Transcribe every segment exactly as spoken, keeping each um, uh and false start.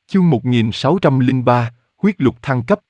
Chương một nghìn sáu trăm lẻ ba, huyết lục thăng cấp.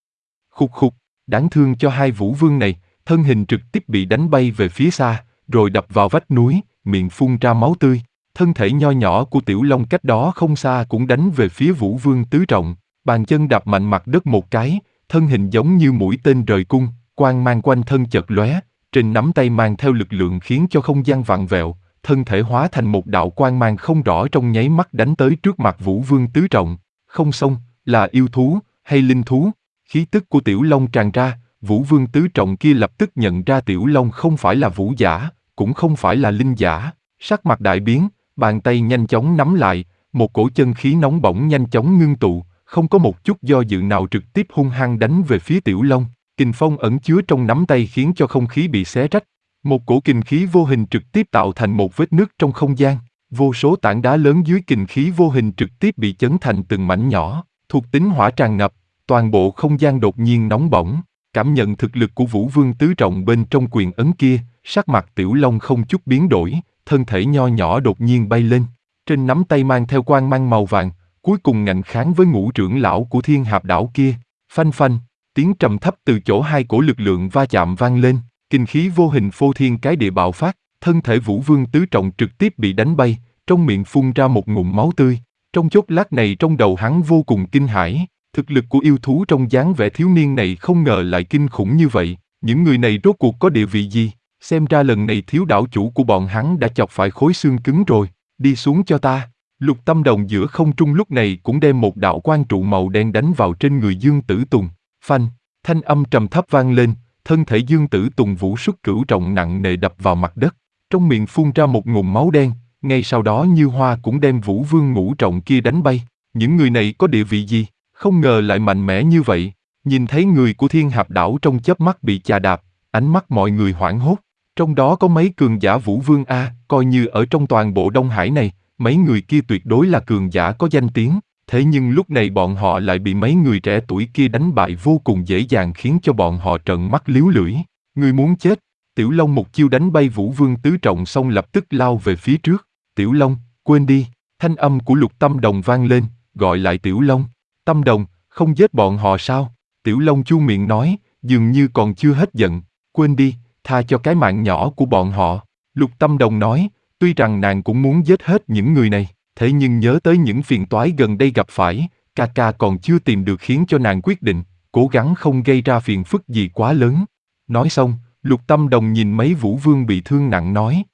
Khục khục, đáng thương cho hai vũ vương này, thân hình trực tiếp bị đánh bay về phía xa, rồi đập vào vách núi, miệng phun ra máu tươi. Thân thể nho nhỏ của Tiểu Long cách đó không xa cũng đánh về phía vũ vương tứ trọng, bàn chân đạp mạnh mặt đất một cái, thân hình giống như mũi tên rời cung, quang mang quanh thân chật lóe, trên nắm tay mang theo lực lượng khiến cho không gian vặn vẹo, thân thể hóa thành một đạo quang mang không rõ trong nháy mắt đánh tới trước mặt vũ vương tứ trọng. Không xong, là yêu thú, hay linh thú? Khí tức của Tiểu Long tràn ra, vũ vương tứ trọng kia lập tức nhận ra Tiểu Long không phải là vũ giả, cũng không phải là linh giả, sắc mặt đại biến, bàn tay nhanh chóng nắm lại, một cổ chân khí nóng bỏng nhanh chóng ngưng tụ, không có một chút do dự nào trực tiếp hung hăng đánh về phía Tiểu Long. Kình phong ẩn chứa trong nắm tay khiến cho không khí bị xé rách, một cổ kình khí vô hình trực tiếp tạo thành một vết nứt trong không gian. Vô số tảng đá lớn dưới kình khí vô hình trực tiếp bị chấn thành từng mảnh nhỏ, thuộc tính hỏa tràn ngập, toàn bộ không gian đột nhiên nóng bỏng. Cảm nhận thực lực của vũ vương tứ trọng bên trong quyền ấn kia, sắc mặt Tiểu Long không chút biến đổi, thân thể nho nhỏ đột nhiên bay lên. Trên nắm tay mang theo quang mang màu vàng, cuối cùng ngạnh kháng với ngũ trưởng lão của Thiên Hạp Đảo kia. Phanh phanh, tiếng trầm thấp từ chỗ hai cổ lực lượng va chạm vang lên, kình khí vô hình phô thiên cái địa bạo phát. Thân thể vũ vương tứ trọng trực tiếp bị đánh bay, trong miệng phun ra một ngụm máu tươi. Trong chốc lát này trong đầu hắn vô cùng kinh hãi, thực lực của yêu thú trong dáng vẻ thiếu niên này không ngờ lại kinh khủng như vậy. Những người này rốt cuộc có địa vị gì? Xem ra lần này thiếu đảo chủ của bọn hắn đã chọc phải khối xương cứng rồi. Đi xuống cho ta. Lục Tâm Đồng giữa không trung lúc này cũng đem một đạo quang trụ màu đen đánh vào trên người Dương Tử Tùng. Phanh, thanh âm trầm thấp vang lên, thân thể Dương Tử Tùng vũ xuất cửu trọng nặng nề đập vào mặt đất. Trong miệng phun ra một ngụm máu đen, ngay sau đó Như Hoa cũng đem vũ vương ngũ trọng kia đánh bay. Những người này có địa vị gì? Không ngờ lại mạnh mẽ như vậy. Nhìn thấy người của Thiên Hạp Đảo trong chớp mắt bị chà đạp, ánh mắt mọi người hoảng hốt. Trong đó có mấy cường giả vũ vương A, coi như ở trong toàn bộ Đông Hải này, mấy người kia tuyệt đối là cường giả có danh tiếng. Thế nhưng lúc này bọn họ lại bị mấy người trẻ tuổi kia đánh bại vô cùng dễ dàng khiến cho bọn họ trợn mắt líu lưỡi. Người muốn chết. Tiểu Long một chiêu đánh bay vũ vương tứ trọng xong lập tức lao về phía trước. Tiểu Long, quên đi. Thanh âm của Lục Tâm Đồng vang lên, gọi lại Tiểu Long. Tâm Đồng, không giết bọn họ sao? Tiểu Long chu miệng nói, dường như còn chưa hết giận. Quên đi, tha cho cái mạng nhỏ của bọn họ. Lục Tâm Đồng nói, tuy rằng nàng cũng muốn giết hết những người này, thế nhưng nhớ tới những phiền toái gần đây gặp phải, ca ca còn chưa tìm được khiến cho nàng quyết định, cố gắng không gây ra phiền phức gì quá lớn. Nói xong, Lục Tâm Đồng nhìn mấy vũ vương bị thương nặng nói.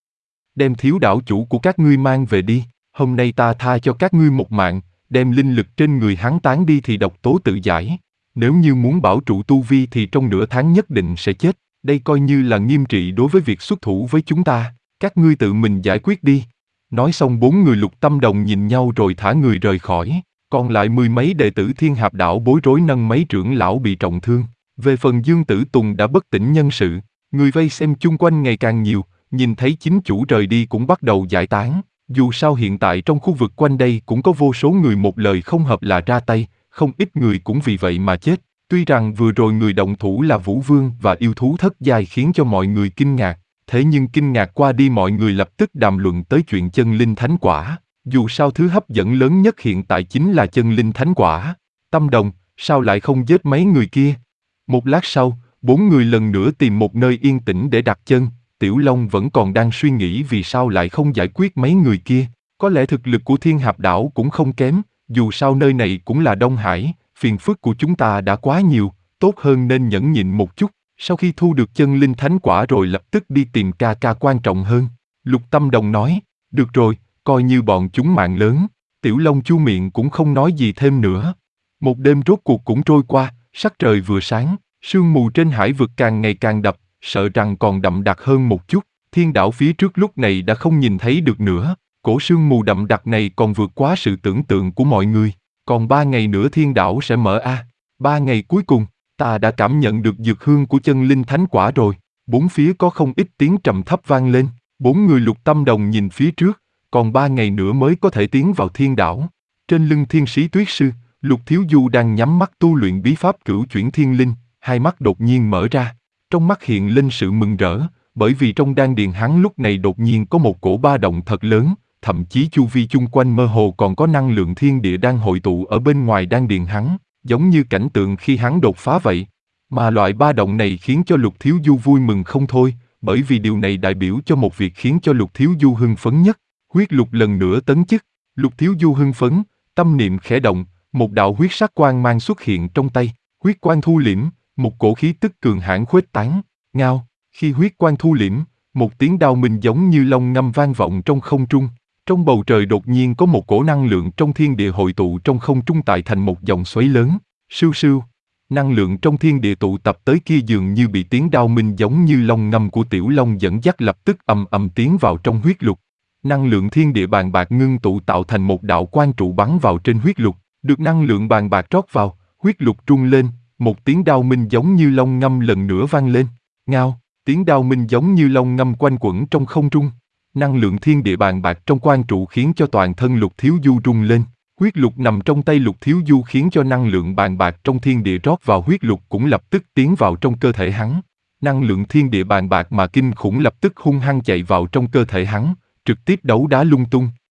Đem thiếu đảo chủ của các ngươi mang về đi, hôm nay ta tha cho các ngươi một mạng, đem linh lực trên người hắn tán đi thì độc tố tự giải. Nếu như muốn bảo trụ tu vi thì trong nửa tháng nhất định sẽ chết, đây coi như là nghiêm trị đối với việc xuất thủ với chúng ta, các ngươi tự mình giải quyết đi. Nói xong bốn người Lục Tâm Đồng nhìn nhau rồi thả người rời khỏi, còn lại mười mấy đệ tử Thiên Hạp Đảo bối rối nâng mấy trưởng lão bị trọng thương. Về phần Dương Tử Tùng đã bất tỉnh nhân sự, người vây xem chung quanh ngày càng nhiều, nhìn thấy chính chủ rời đi cũng bắt đầu giải tán. Dù sao hiện tại trong khu vực quanh đây cũng có vô số người một lời không hợp là ra tay, không ít người cũng vì vậy mà chết. Tuy rằng vừa rồi người động thủ là Vũ Vương và yêu thú thất giai khiến cho mọi người kinh ngạc, thế nhưng kinh ngạc qua đi mọi người lập tức đàm luận tới chuyện chân linh thánh quả. Dù sao thứ hấp dẫn lớn nhất hiện tại chính là chân linh thánh quả. Tâm Đồng, sao lại không giết mấy người kia? Một lát sau, bốn người lần nữa tìm một nơi yên tĩnh để đặt chân. Tiểu Long vẫn còn đang suy nghĩ vì sao lại không giải quyết mấy người kia. Có lẽ thực lực của Thiên Hạp Đảo cũng không kém, dù sao nơi này cũng là Đông Hải, phiền phức của chúng ta đã quá nhiều, tốt hơn nên nhẫn nhịn một chút. Sau khi thu được chân linh thánh quả rồi lập tức đi tìm ca ca quan trọng hơn. Lục Tâm Đồng nói, được rồi, coi như bọn chúng mạng lớn. Tiểu Long chu miệng cũng không nói gì thêm nữa. Một đêm rốt cuộc cũng trôi qua, sắc trời vừa sáng, sương mù trên hải vực càng ngày càng đậm, sợ rằng còn đậm đặc hơn một chút. Thiên đảo phía trước lúc này đã không nhìn thấy được nữa, cổ sương mù đậm đặc này còn vượt quá sự tưởng tượng của mọi người. Còn ba ngày nữa thiên đảo sẽ mở a. Ba ngày cuối cùng, ta đã cảm nhận được dược hương của chân linh thánh quả rồi. Bốn phía có không ít tiếng trầm thấp vang lên. Bốn người Lục Tâm Đồng nhìn phía trước, còn ba ngày nữa mới có thể tiến vào thiên đảo. Trên lưng thiên sĩ tuyết sư, Lục Thiếu Du đang nhắm mắt tu luyện bí pháp cửu chuyển thiên linh, hai mắt đột nhiên mở ra. Trong mắt hiện lên sự mừng rỡ, bởi vì trong đan điền hắn lúc này đột nhiên có một cổ ba động thật lớn, thậm chí chu vi chung quanh mơ hồ còn có năng lượng thiên địa đang hội tụ ở bên ngoài đan điền hắn, giống như cảnh tượng khi hắn đột phá vậy. Mà loại ba động này khiến cho Lục Thiếu Du vui mừng không thôi, bởi vì điều này đại biểu cho một việc khiến cho Lục Thiếu Du hưng phấn nhất. Huyết lục lần nữa tấn chức. Lục Thiếu Du hưng phấn, tâm niệm khẽ động, một đạo huyết sắc quang mang xuất hiện trong tay. Huyết quang thu liễm, một cổ khí tức cường hãn khuếch tán. Ngao, khi huyết quang thu liễm, một tiếng đao minh giống như long ngâm vang vọng trong không trung. Trong bầu trời đột nhiên có một cổ năng lượng trong thiên địa hội tụ trong không trung tạo thành một dòng xoáy lớn. Sưu sưu. Năng lượng trong thiên địa tụ tập tới kia dường như bị tiếng đao minh giống như long ngâm của tiểu long dẫn dắt lập tức ầm ầm tiến vào trong huyết lục. Năng lượng thiên địa bàn bạc ngưng tụ tạo thành một đạo quang trụ bắn vào trên huyết lục, được năng lượng bàn bạc rót vào, huyết lục trung lên, một tiếng đao minh giống như long ngâm lần nữa vang lên. Ngao, tiếng đao minh giống như long ngâm quanh quẩn trong không trung. Năng lượng thiên địa bàn bạc trong quang trụ khiến cho toàn thân Lục Thiếu Du rung lên. Huyết lục nằm trong tay Lục Thiếu Du khiến cho năng lượng bàn bạc trong thiên địa rót vào huyết lục cũng lập tức tiến vào trong cơ thể hắn. Năng lượng thiên địa bàn bạc mà kinh khủng lập tức hung hăng chạy vào trong cơ thể hắn, trực tiếp đấu đá lung tung.